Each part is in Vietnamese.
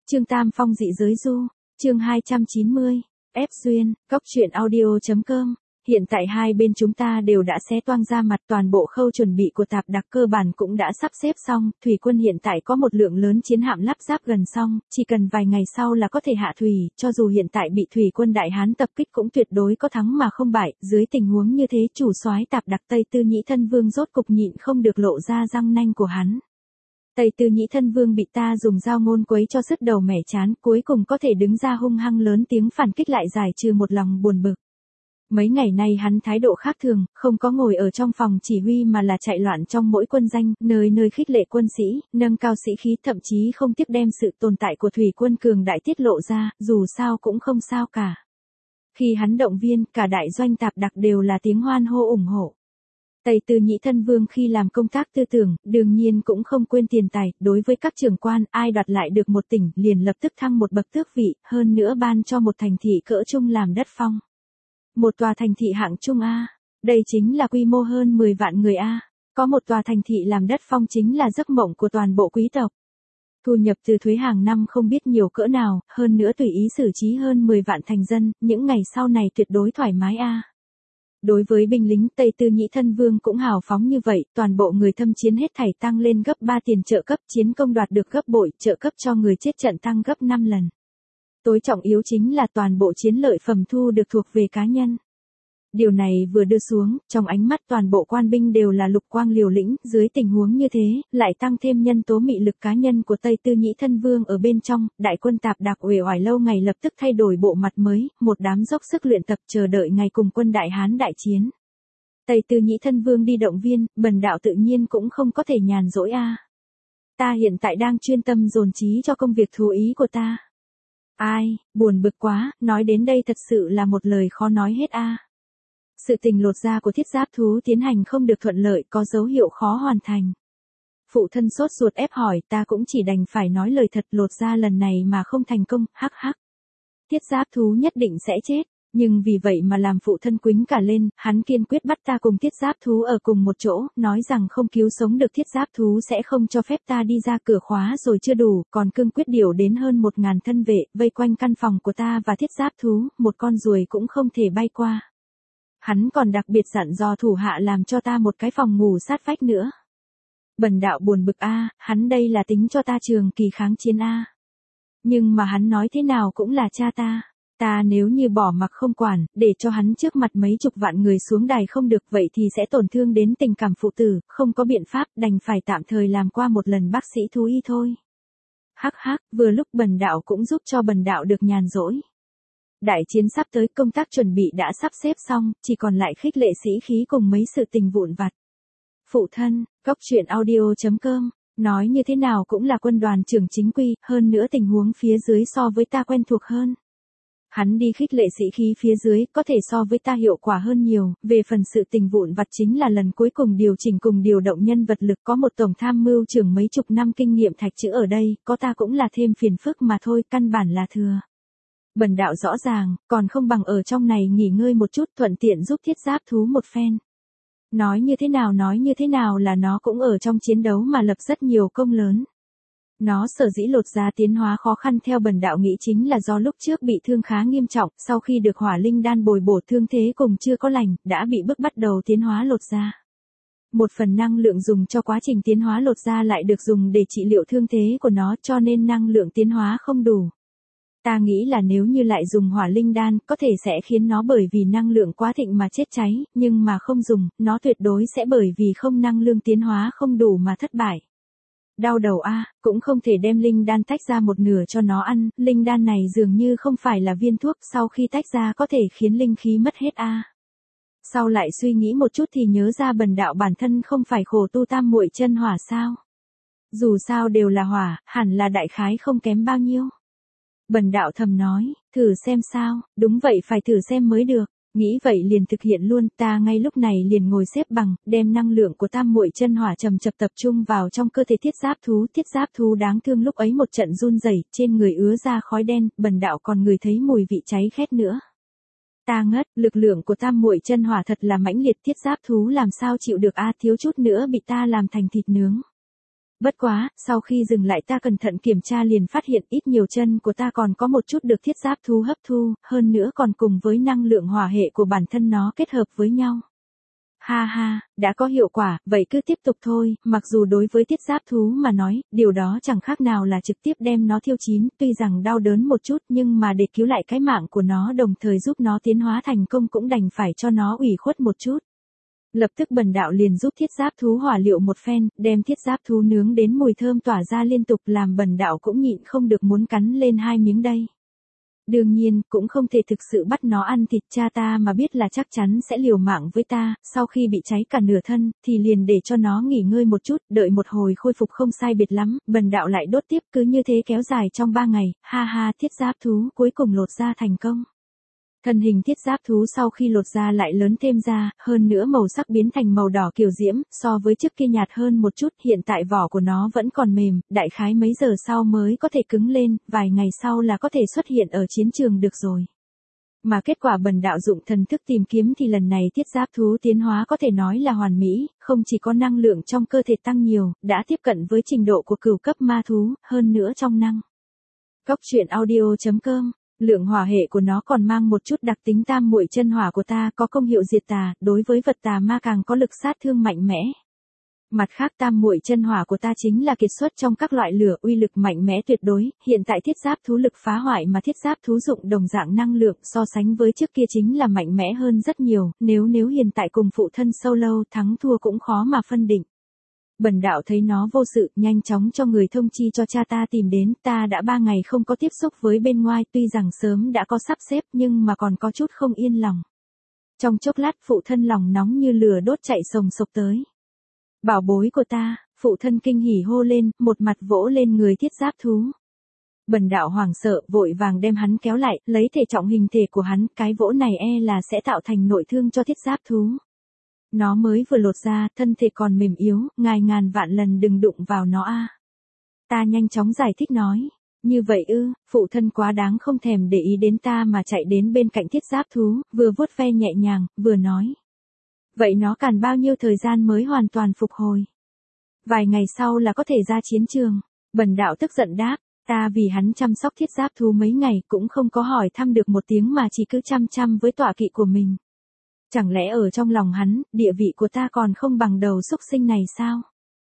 Trương Tam Phong dị giới du, chương 290, F duyên, cốc truyện audio.com. Hiện tại hai bên chúng ta đều đã xé toang ra mặt, toàn bộ khâu chuẩn bị của tạp đặc cơ bản cũng đã sắp xếp xong, thủy quân hiện tại có một lượng lớn chiến hạm lắp ráp gần xong, chỉ cần vài ngày sau là có thể hạ thủy, cho dù hiện tại bị thủy quân Đại Hán tập kích cũng tuyệt đối có thắng mà không bại, dưới tình huống như thế chủ soái tạp đặc Tây Tư Nhĩ Thân Vương rốt cục nhịn không được lộ ra răng nanh của hắn. Tây Tư Nhĩ Thân Vương bị ta dùng dao ngôn quấy cho sứt đầu mẻ chán, cuối cùng có thể đứng ra hung hăng lớn tiếng phản kích lại giải trừ một lòng buồn bực. Mấy ngày nay hắn thái độ khác thường, không có ngồi ở trong phòng chỉ huy mà là chạy loạn trong mỗi quân danh, nơi nơi khích lệ quân sĩ, nâng cao sĩ khí, thậm chí không tiếc đem sự tồn tại của thủy quân cường đại tiết lộ ra, dù sao cũng không sao cả. Khi hắn động viên, cả đại doanh tạp đặc đều là tiếng hoan hô ủng hộ. Tây Tư Nhĩ Thân Vương khi làm công tác tư tưởng, đương nhiên cũng không quên tiền tài, đối với các trưởng quan, ai đoạt lại được một tỉnh, liền lập tức thăng một bậc tước vị, hơn nữa ban cho một thành thị cỡ trung làm đất phong. Một tòa thành thị hạng trung A, đây chính là quy mô hơn 10 vạn người A, có một tòa thành thị làm đất phong chính là giấc mộng của toàn bộ quý tộc. Thu nhập từ thuế hàng năm không biết nhiều cỡ nào, hơn nữa tùy ý xử trí hơn 10 vạn thành dân, những ngày sau này tuyệt đối thoải mái A. Đối với binh lính Tây Tư Nhĩ Thân Vương cũng hào phóng như vậy, toàn bộ người thâm chiến hết thảy tăng lên gấp 3 tiền trợ cấp, chiến công đoạt được gấp bội, trợ cấp cho người chết trận tăng gấp 5 lần. Tối trọng yếu chính là toàn bộ chiến lợi phẩm thu được thuộc về cá nhân. Điều này vừa đưa xuống, trong ánh mắt toàn bộ quan binh đều là lục quang liều lĩnh, dưới tình huống như thế, lại tăng thêm nhân tố mị lực cá nhân của Tây Tư Nhĩ Thân Vương ở bên trong, đại quân tạp đặc uể oải lâu ngày lập tức thay đổi bộ mặt mới, một đám dốc sức luyện tập chờ đợi ngày cùng quân Đại Hán đại chiến. Tây Tư Nhĩ Thân Vương đi động viên, bần đạo tự nhiên cũng không có thể nhàn rỗi a. Ta hiện tại đang chuyên tâm dồn trí cho công việc thú ý của ta. Ai, buồn bực quá, nói đến đây thật sự là một lời khó nói hết a. Sự tình lột da của thiết giáp thú tiến hành không được thuận lợi, có dấu hiệu khó hoàn thành. Phụ thân sốt ruột ép hỏi, ta cũng chỉ đành phải nói lời thật, lột da lần này mà không thành công, hắc hắc. Thiết giáp thú nhất định sẽ chết, nhưng vì vậy mà làm phụ thân quýnh cả lên, hắn kiên quyết bắt ta cùng thiết giáp thú ở cùng một chỗ, nói rằng không cứu sống được thiết giáp thú sẽ không cho phép ta đi ra cửa khóa rồi chưa đủ, còn cương quyết điều đến hơn 1000 thân vệ, vây quanh căn phòng của ta và thiết giáp thú, một con ruồi cũng không thể bay qua. Hắn còn đặc biệt dặn dò thủ hạ làm cho ta một cái phòng ngủ sát vách nữa. Bần đạo buồn bực a, hắn đây là tính cho ta trường kỳ kháng chiến a. Nhưng mà hắn nói thế nào cũng là cha ta. Ta nếu như bỏ mặc không quản, để cho hắn trước mặt mấy chục vạn người xuống đài không được, vậy thì sẽ tổn thương đến tình cảm phụ tử, không có biện pháp, đành phải tạm thời làm qua một lần bác sĩ thú y thôi. Hắc hắc, vừa lúc bần đạo cũng giúp cho bần đạo được nhàn rỗi. Đại chiến sắp tới, công tác chuẩn bị đã sắp xếp xong, chỉ còn lại khích lệ sĩ khí cùng mấy sự tình vụn vặt. Phụ thân, cốc truyện audio.com, nói như thế nào cũng là quân đoàn trưởng chính quy, hơn nữa tình huống phía dưới so với ta quen thuộc hơn. Hắn đi khích lệ sĩ khí phía dưới, có thể so với ta hiệu quả hơn nhiều, về phần sự tình vụn vặt chính là lần cuối cùng điều chỉnh cùng điều động nhân vật lực, có một tổng tham mưu trưởng mấy chục năm kinh nghiệm thạch chữ ở đây, có ta cũng là thêm phiền phức mà thôi, căn bản là thừa. Bần đạo rõ ràng, còn không bằng ở trong này nghỉ ngơi một chút, thuận tiện giúp thiết giáp thú một phen. Nói như thế nào là nó cũng ở trong chiến đấu mà lập rất nhiều công lớn. Nó sở dĩ lột da tiến hóa khó khăn theo bần đạo nghĩ chính là do lúc trước bị thương khá nghiêm trọng, sau khi được hỏa linh đan bồi bổ thương thế cùng chưa có lành, đã bị bức bắt đầu tiến hóa lột da. Một phần năng lượng dùng cho quá trình tiến hóa lột da lại được dùng để trị liệu thương thế của nó, cho nên năng lượng tiến hóa không đủ. Ta nghĩ là nếu như lại dùng hỏa linh đan, có thể sẽ khiến nó bởi vì năng lượng quá thịnh mà chết cháy, nhưng mà không dùng, nó tuyệt đối sẽ bởi vì không năng lượng tiến hóa không đủ mà thất bại. Đau đầu a, cũng không thể đem linh đan tách ra một nửa cho nó ăn, linh đan này dường như không phải là viên thuốc, sau khi tách ra có thể khiến linh khí mất hết a. Sau lại suy nghĩ một chút thì nhớ ra bần đạo bản thân không phải khổ tu tam muội chân hỏa sao? Dù sao đều là hỏa, hẳn là đại khái không kém bao nhiêu. Bần đạo thầm nói, thử xem sao, đúng vậy phải thử xem mới được, nghĩ vậy liền thực hiện luôn, ta ngay lúc này liền ngồi xếp bằng, đem năng lượng của tam muội chân hỏa chậm chập tập trung vào trong cơ thể thiết giáp thú đáng thương lúc ấy một trận run rẩy, trên người ứa ra khói đen, bần đạo còn ngửi thấy mùi vị cháy khét nữa. Ta ngất, lực lượng của tam muội chân hỏa thật là mãnh liệt, thiết giáp thú làm sao chịu được a, thiếu chút nữa bị ta làm thành thịt nướng. Bất quá, sau khi dừng lại ta cẩn thận kiểm tra liền phát hiện ít nhiều chân của ta còn có một chút được thiết giáp thú hấp thu, hơn nữa còn cùng với năng lượng hỏa hệ của bản thân nó kết hợp với nhau. Ha ha, đã có hiệu quả, vậy cứ tiếp tục thôi, mặc dù đối với thiết giáp thú mà nói, điều đó chẳng khác nào là trực tiếp đem nó thiêu chín, tuy rằng đau đớn một chút nhưng mà để cứu lại cái mạng của nó đồng thời giúp nó tiến hóa thành công cũng đành phải cho nó ủy khuất một chút. Lập tức bần đạo liền giúp thiết giáp thú hỏa liệu một phen, đem thiết giáp thú nướng đến mùi thơm tỏa ra liên tục làm bần đạo cũng nhịn không được muốn cắn lên 2 miếng đây. Đương nhiên, cũng không thể thực sự bắt nó ăn thịt cha ta mà biết là chắc chắn sẽ liều mạng với ta, sau khi bị cháy cả nửa thân, thì liền để cho nó nghỉ ngơi một chút, đợi một hồi khôi phục không sai biệt lắm, bần đạo lại đốt tiếp cứ như thế kéo dài trong 3 ngày, ha ha thiết giáp thú cuối cùng lột ra thành công. Thân hình thiết giáp thú sau khi lột ra lại lớn thêm ra, hơn nữa màu sắc biến thành màu đỏ kiều diễm, so với trước kia nhạt hơn một chút, hiện tại vỏ của nó vẫn còn mềm, đại khái mấy giờ sau mới có thể cứng lên, vài ngày sau là có thể xuất hiện ở chiến trường được rồi. Mà kết quả bần đạo dụng thần thức tìm kiếm thì lần này thiết giáp thú tiến hóa có thể nói là hoàn mỹ, không chỉ có năng lượng trong cơ thể tăng nhiều, đã tiếp cận với trình độ của cửu cấp ma thú, hơn nữa trong năng. Cóc truyện audio.com Lượng hỏa hệ của nó còn mang một chút đặc tính tam muội chân hỏa của ta có công hiệu diệt tà, đối với vật tà ma càng có lực sát thương mạnh mẽ. Mặt khác tam muội chân hỏa của ta chính là kiệt xuất trong các loại lửa uy lực mạnh mẽ tuyệt đối, hiện tại thiết giáp thú lực phá hoại mà thiết giáp thú dụng đồng dạng năng lượng so sánh với trước kia chính là mạnh mẽ hơn rất nhiều, nếu hiện tại cùng phụ thân solo thắng thua cũng khó mà phân định. Bần đạo thấy nó vô sự, nhanh chóng cho người thông chi cho cha ta tìm đến, ta đã 3 ngày không có tiếp xúc với bên ngoài, tuy rằng sớm đã có sắp xếp nhưng mà còn có chút không yên lòng. Trong chốc lát phụ thân lòng nóng như lửa đốt chạy sồng sộc tới. Bảo bối của ta, phụ thân kinh hỉ hô lên, một mặt vỗ lên người thiết giáp thú. Bần đạo hoảng sợ, vội vàng đem hắn kéo lại, lấy thể trọng hình thể của hắn, cái vỗ này là sẽ tạo thành nội thương cho thiết giáp thú. Nó mới vừa lột ra, thân thể còn mềm yếu, ngàn vạn lần đừng đụng vào nó a. Ta nhanh chóng giải thích nói. Như vậy phụ thân quá đáng không thèm để ý đến ta mà chạy đến bên cạnh thiết giáp thú, vừa vuốt ve nhẹ nhàng, vừa nói. Vậy nó cần bao nhiêu thời gian mới hoàn toàn phục hồi? Vài ngày sau là có thể ra chiến trường. Bần đạo tức giận đáp, ta vì hắn chăm sóc thiết giáp thú mấy ngày cũng không có hỏi thăm được một tiếng mà chỉ cứ chăm với tọa kỵ của mình. Chẳng lẽ ở trong lòng hắn, địa vị của ta còn không bằng đầu xúc sinh này sao?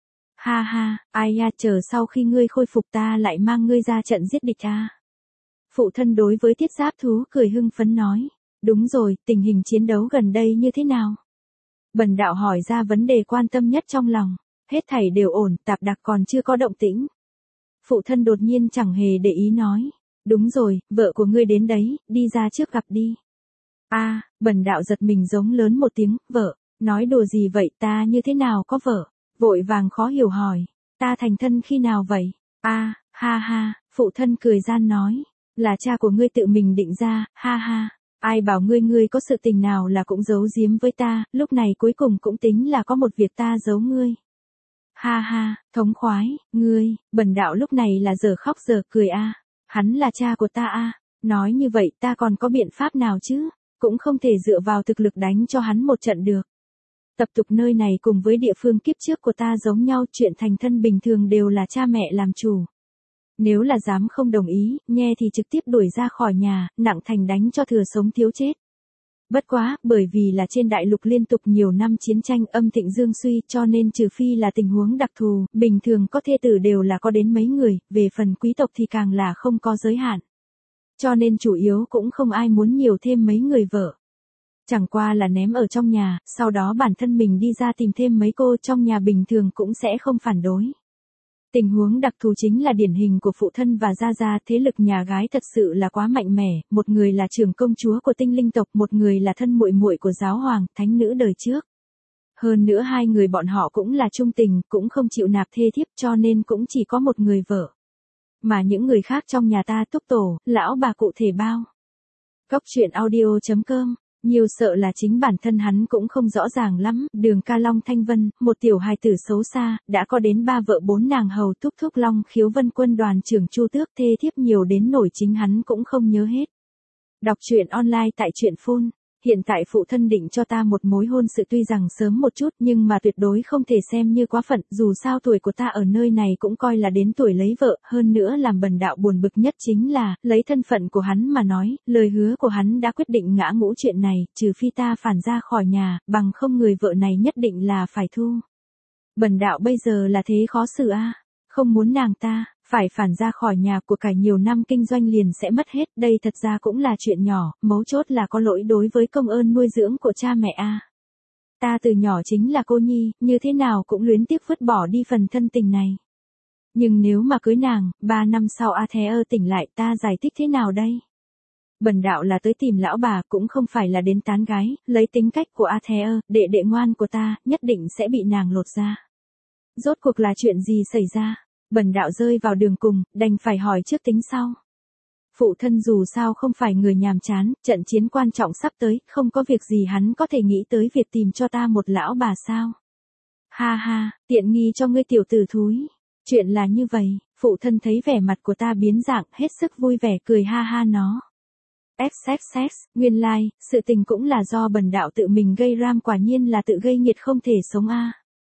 Ha ha, ai ya chờ sau khi ngươi khôi phục ta lại mang ngươi ra trận giết địch à? Phụ thân đối với thiết giáp thú cười hưng phấn nói. Đúng rồi, tình hình chiến đấu gần đây như thế nào? Bần đạo hỏi ra vấn đề quan tâm nhất trong lòng. Hết thảy đều ổn, tạp đặc còn chưa có động tĩnh. Phụ thân đột nhiên chẳng hề để ý nói. Đúng rồi, vợ của ngươi đến đấy, đi ra trước gặp đi. Bần đạo giật mình giống lớn một tiếng, vợ, nói đùa gì vậy, ta như thế nào có vợ? Vội vàng khó hiểu hỏi, ta thành thân khi nào vậy? Ha ha, phụ thân cười gian nói, là cha của ngươi tự mình định ra, ha ha, ai bảo ngươi có sự tình nào là cũng giấu giếm với ta, lúc này cuối cùng cũng tính là có một việc ta giấu ngươi. Ha ha, thống khoái, ngươi, bần đạo lúc này là giờ khóc giờ cười hắn là cha của ta nói như vậy ta còn có biện pháp nào chứ? Cũng không thể dựa vào thực lực đánh cho hắn một trận được. Tập tục nơi này cùng với địa phương kiếp trước của ta giống nhau, chuyện thành thân bình thường đều là cha mẹ làm chủ. Nếu là dám không đồng ý, nghe thì trực tiếp đuổi ra khỏi nhà, nặng thành đánh cho thừa sống thiếu chết. Bất quá, bởi vì là trên đại lục liên tục nhiều năm chiến tranh âm thịnh dương suy cho nên trừ phi là tình huống đặc thù, bình thường có thê tử đều là có đến mấy người, về phần quý tộc thì càng là không có giới hạn. Cho nên chủ yếu cũng không ai muốn nhiều thêm mấy người vợ. Chẳng qua là ném ở trong nhà, sau đó bản thân mình đi ra tìm thêm mấy cô trong nhà bình thường cũng sẽ không phản đối. Tình huống đặc thù chính là điển hình của phụ thân và gia gia, thế lực nhà gái thật sự là quá mạnh mẽ, một người là trưởng công chúa của tinh linh tộc, một người là thân muội muội của giáo hoàng, thánh nữ đời trước. Hơn nữa hai người bọn họ cũng là trung tình, cũng không chịu nạp thê thiếp cho nên cũng chỉ có một người vợ. Mà những người khác trong nhà ta túc tổ, lão bà cụ thể bao. Cóc truyện audio.com, nhiều sợ là chính bản thân hắn cũng không rõ ràng lắm, Đường Ca Long Thanh Vân, một tiểu hài tử xấu xa, đã có đến 3 vợ 4 nàng hầu, thúc thúc Long Khiếu Vân quân đoàn trưởng Chu Tước, thê thiếp nhiều đến nổi chính hắn cũng không nhớ hết. Đọc truyện online tại truyện phone. Hiện tại phụ thân định cho ta một mối hôn sự tuy rằng sớm một chút nhưng mà tuyệt đối không thể xem như quá phận, dù sao tuổi của ta ở nơi này cũng coi là đến tuổi lấy vợ, hơn nữa làm Bần đạo buồn bực nhất chính là, lấy thân phận của hắn mà nói, lời hứa của hắn đã quyết định ngã ngũ chuyện này, trừ phi ta phản ra khỏi nhà, bằng không người vợ này nhất định là phải thu. Bần đạo bây giờ là thế khó xử a, không muốn nàng ta phải phản ra khỏi nhà, của cải nhiều năm kinh doanh liền sẽ mất hết, đây thật ra cũng là chuyện nhỏ, mấu chốt là có lỗi đối với công ơn nuôi dưỡng của cha mẹ a. Ta từ nhỏ chính là cô nhi, như thế nào cũng luyến tiếc vứt bỏ đi phần thân tình này. Nhưng nếu mà cưới nàng, 3 năm sau A Thé ơ tỉnh lại, ta giải thích thế nào đây? Bần đạo là tới tìm lão bà, cũng không phải là đến tán gái, lấy tính cách của A Thé ơ, đệ đệ ngoan của ta, nhất định sẽ bị nàng lột ra. Rốt cuộc là chuyện gì xảy ra? Bần đạo rơi vào đường cùng, đành phải hỏi trước tính sau. Phụ thân dù sao không phải người nhàm chán, trận chiến quan trọng sắp tới, không có việc gì hắn có thể nghĩ tới việc tìm cho ta một lão bà sao. Ha ha, tiện nghi cho ngươi tiểu tử thúi. Chuyện là như vậy, phụ thân thấy vẻ mặt của ta biến dạng, hết sức vui vẻ cười ha ha nó. XXX, nguyên lai, sự tình cũng là do bần đạo tự mình gây ram, quả nhiên là tự gây nghiệt không thể sống a.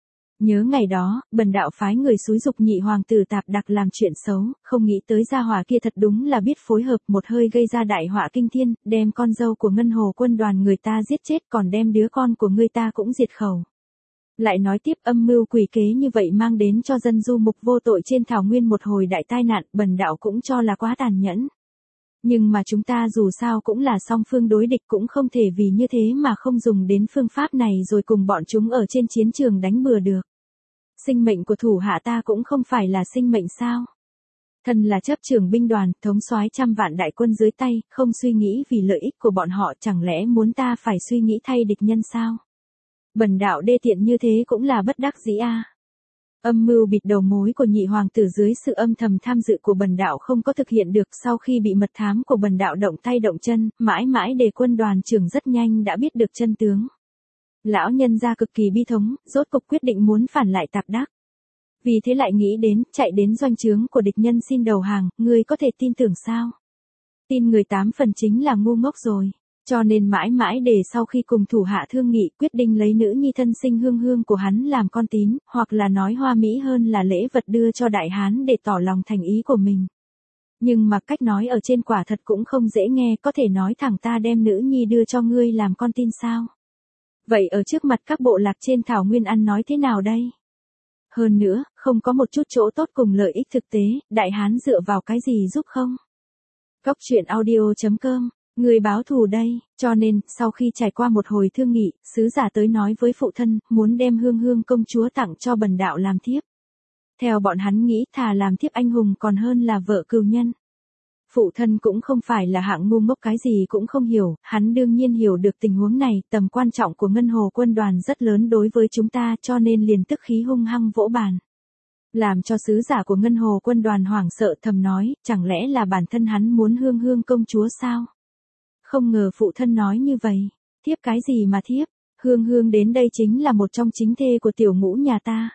Nhớ ngày đó, bần đạo phái người xúi dục nhị hoàng tử Tạp Đặc làm chuyện xấu, không nghĩ tới gia hỏa kia thật đúng là biết phối hợp, một hơi gây ra đại họa kinh thiên, đem con dâu của Ngân Hồ quân đoàn người ta giết chết, còn đem đứa con của người ta cũng diệt khẩu. Lại nói tiếp, âm mưu quỷ kế như vậy mang đến cho dân du mục vô tội trên thảo nguyên một hồi đại tai nạn, bần đạo cũng cho là quá tàn nhẫn. Nhưng mà chúng ta dù sao cũng là song phương đối địch, cũng không thể vì như thế mà không dùng đến phương pháp này rồi cùng bọn chúng ở trên chiến trường đánh bừa được. Sinh mệnh của thủ hạ ta cũng không phải là sinh mệnh sao? Thân là chấp trưởng binh đoàn, thống soái trăm vạn đại quân dưới tay, không suy nghĩ vì lợi ích của bọn họ, chẳng lẽ muốn ta phải suy nghĩ thay địch nhân sao? Bần đạo đê tiện như thế cũng là bất đắc dĩ a. Âm mưu bịt đầu mối của nhị hoàng tử dưới sự âm thầm tham dự của bần đạo không có thực hiện được, sau khi bị mật thám của bần đạo động tay động chân, mãi mãi để quân đoàn trưởng rất nhanh đã biết được chân tướng. Lão nhân gia cực kỳ bi thống, rốt cục quyết định muốn phản lại Tạp Đắc. Vì thế lại nghĩ đến, chạy đến doanh trướng của địch nhân xin đầu hàng, người có thể tin tưởng sao? Tin người 8 phần chính là ngu ngốc rồi. Cho nên mãi mãi để sau khi cùng thủ hạ thương nghị, quyết định lấy nữ nhi thân sinh Hương Hương của hắn làm con tín, hoặc là nói hoa mỹ hơn là lễ vật đưa cho đại hán để tỏ lòng thành ý của mình. Nhưng mà cách nói ở trên quả thật cũng không dễ nghe, có thể nói thẳng ta đem nữ nhi đưa cho ngươi làm con tin sao? Vậy ở trước mặt các bộ lạc trên thảo nguyên ăn nói thế nào đây? Hơn nữa, không có một chút chỗ tốt cùng lợi ích thực tế, đại hán dựa vào cái gì giúp không? Cóc truyện audio.com, người báo thù đây, cho nên, sau khi trải qua một hồi thương nghị, sứ giả tới nói với phụ thân, muốn đem Hương Hương công chúa tặng cho bần đạo làm thiếp. Theo bọn hắn nghĩ, thà làm thiếp anh hùng còn hơn là vợ cừu nhân. Phụ thân cũng không phải là hạng ngu ngốc cái gì cũng không hiểu, hắn đương nhiên hiểu được tình huống này, tầm quan trọng của Ngân Hồ quân đoàn rất lớn đối với chúng ta, cho nên liền tức khí hung hăng vỗ bàn. Làm cho sứ giả của Ngân Hồ quân đoàn hoảng sợ, thầm nói, chẳng lẽ là bản thân hắn muốn Hương Hương công chúa sao? Không ngờ phụ thân nói như vậy, thiếp cái gì mà thiếp, Hương Hương đến đây chính là một trong chính thê của tiểu ngũ nhà ta.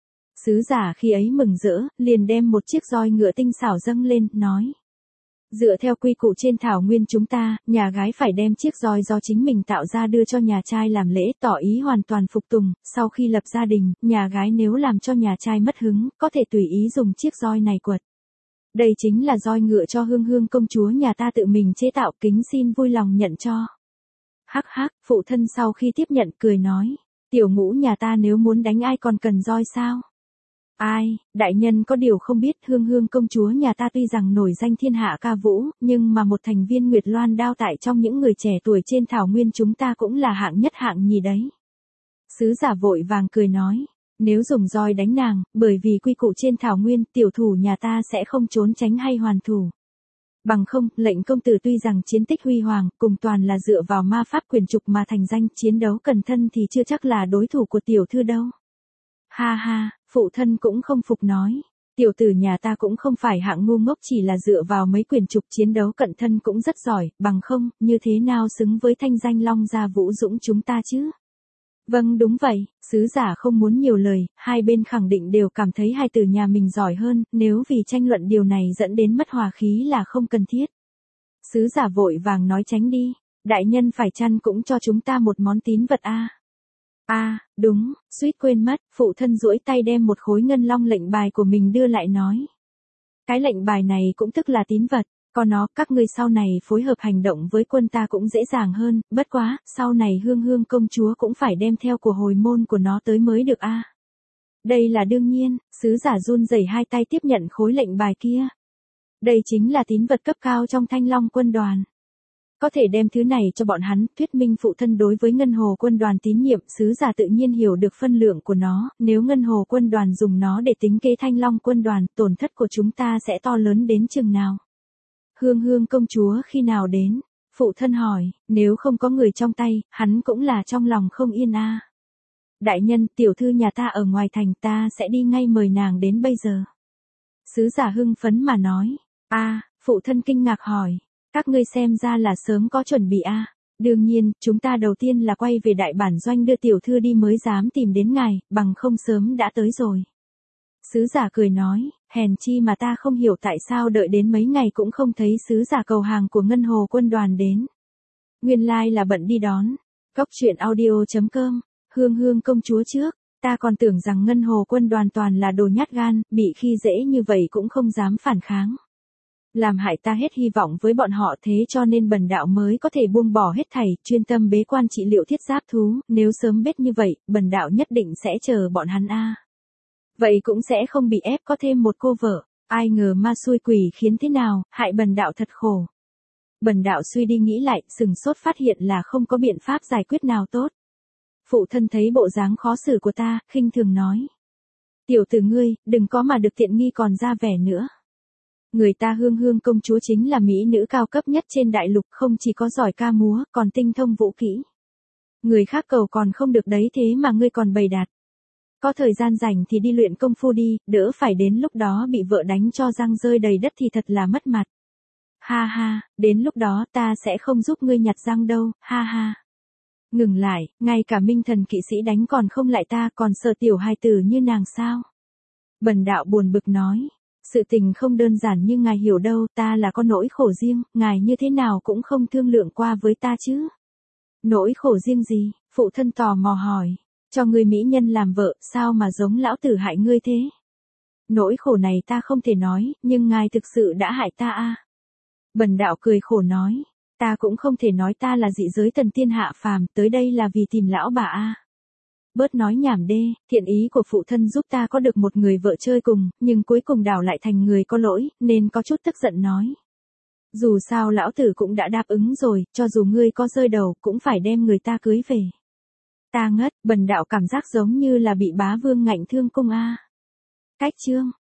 Sứ giả khi ấy mừng rỡ, liền đem một chiếc roi ngựa tinh xảo dâng lên, nói. Dựa theo quy củ trên thảo nguyên chúng ta, nhà gái phải đem chiếc roi do chính mình tạo ra đưa cho nhà trai làm lễ, tỏ ý hoàn toàn phục tùng, sau khi lập gia đình, nhà gái nếu làm cho nhà trai mất hứng, có thể tùy ý dùng chiếc roi này quật. Đây chính là roi ngựa cho Hương Hương công chúa nhà ta tự mình chế tạo, kính xin vui lòng nhận cho. Hắc hắc, phụ thân sau khi tiếp nhận cười nói, tiểu ngũ nhà ta nếu muốn đánh ai còn cần roi sao? Ai, đại nhân có điều không biết, Hương Hương công chúa nhà ta tuy rằng nổi danh thiên hạ ca vũ, nhưng mà một thành viên Nguyệt Loan đao tại trong những người trẻ tuổi trên thảo nguyên chúng ta cũng là hạng nhất hạng nhì đấy. Sứ giả vội vàng cười nói, nếu dùng roi đánh nàng, bởi vì quy củ trên thảo nguyên, tiểu thủ nhà ta sẽ không trốn tránh hay hoàn thủ. Bằng không, lệnh công tử tuy rằng chiến tích huy hoàng, cùng toàn là dựa vào ma pháp quyền trục mà thành danh, chiến đấu cẩn thân thì chưa chắc là đối thủ của tiểu thư đâu. Ha ha, phụ thân cũng không phục nói. Tiểu tử nhà ta cũng không phải hạng ngu ngốc, chỉ là dựa vào mấy quyền trục chiến đấu cận thân cũng rất giỏi, bằng không, như thế nào xứng với thanh danh Long Gia Vũ Dũng chúng ta chứ? Vâng đúng vậy, sứ giả không muốn nhiều lời, hai bên khẳng định đều cảm thấy hai tử nhà mình giỏi hơn, nếu vì tranh luận điều này dẫn đến mất hòa khí là không cần thiết. Sứ giả vội vàng nói tránh đi. Đại nhân phải chăng cũng cho chúng ta một món tín vật a? Đúng, suýt quên mất, phụ thân duỗi tay đem một khối ngân long lệnh bài của mình đưa lại nói. Cái lệnh bài này cũng tức là tín vật, có nó các ngươi sau này phối hợp hành động với quân ta cũng dễ dàng hơn, bất quá, sau này Hương Hương công chúa cũng phải đem theo của hồi môn của nó tới mới được a. Đây là đương nhiên, sứ giả run rẩy hai tay tiếp nhận khối lệnh bài kia. Đây chính là tín vật cấp cao trong Thanh Long quân đoàn. Có thể đem thứ này cho bọn hắn, thuyết minh phụ thân đối với Ngân Hồ quân đoàn tín nhiệm, sứ giả tự nhiên hiểu được phân lượng của nó, nếu Ngân Hồ quân đoàn dùng nó để tính kế Thanh Long quân đoàn, tổn thất của chúng ta sẽ to lớn đến chừng nào. Hương Hương công chúa khi nào đến? Phụ thân hỏi, nếu không có người trong tay, hắn cũng là trong lòng không yên a. Đại nhân, tiểu thư nhà ta ở ngoài thành, ta sẽ đi ngay mời nàng đến bây giờ. Sứ giả hưng phấn mà nói, phụ thân kinh ngạc hỏi. Các ngươi xem ra là sớm có chuẩn bị a. Đương nhiên, chúng ta đầu tiên là quay về đại bản doanh đưa tiểu thư đi mới dám tìm đến ngài, bằng không sớm đã tới rồi. Sứ giả cười nói, hèn chi mà ta không hiểu tại sao đợi đến mấy ngày cũng không thấy sứ giả cầu hàng của Ngân Hồ quân đoàn đến. Nguyên lai là bận đi đón. Góc truyện audio.com, Hương Hương công chúa trước, ta còn tưởng rằng Ngân Hồ quân đoàn toàn là đồ nhát gan, bị khi dễ như vậy cũng không dám phản kháng. Làm hại ta hết hy vọng với bọn họ, thế cho nên bần đạo mới có thể buông bỏ hết thảy, chuyên tâm bế quan trị liệu thiết giáp thú, nếu sớm biết như vậy, bần đạo nhất định sẽ chờ bọn hắn a. Vậy cũng sẽ không bị ép có thêm một cô vợ, ai ngờ ma xui quỷ khiến thế nào, hại bần đạo thật khổ. Bần đạo suy đi nghĩ lại, sừng sốt phát hiện là không có biện pháp giải quyết nào tốt. Phụ thân thấy bộ dáng khó xử của ta, khinh thường nói. Tiểu tử ngươi, đừng có mà được tiện nghi còn ra vẻ nữa. Người ta Hương Hương công chúa chính là mỹ nữ cao cấp nhất trên đại lục, không chỉ có giỏi ca múa, còn tinh thông vũ kỹ. Người khác cầu còn không được đấy, thế mà ngươi còn bày đặt. Có thời gian rảnh thì đi luyện công phu đi, đỡ phải đến lúc đó bị vợ đánh cho răng rơi đầy đất thì thật là mất mặt. Ha ha, đến lúc đó ta sẽ không giúp ngươi nhặt răng đâu, ha ha. Ngừng lại, ngay cả minh thần kỵ sĩ đánh còn không lại ta, còn sợ tiểu hài tử như nàng sao? Bần đạo buồn bực nói. Sự tình không đơn giản như ngài hiểu đâu, ta là có nỗi khổ riêng, ngài như thế nào cũng không thương lượng qua với ta chứ. Nỗi khổ riêng gì? Phụ thân tò mò hỏi. Cho người mỹ nhân làm vợ, sao mà giống lão tử hại ngươi thế? Nỗi khổ này ta không thể nói, nhưng ngài thực sự đã hại ta a. Bần đạo cười khổ nói. Ta cũng không thể nói ta là dị giới thần tiên hạ phàm, tới đây là vì tìm lão bà a. Bớt nói nhảm đê, thiện ý của phụ thân giúp ta có được một người vợ chơi cùng, nhưng cuối cùng đảo lại thành người có lỗi, nên có chút tức giận nói. Dù sao lão tử cũng đã đáp ứng rồi, cho dù ngươi có rơi đầu, cũng phải đem người ta cưới về. Ta ngất, bần đạo cảm giác giống như là bị bá vương ngạnh thương cung a. Cách chương.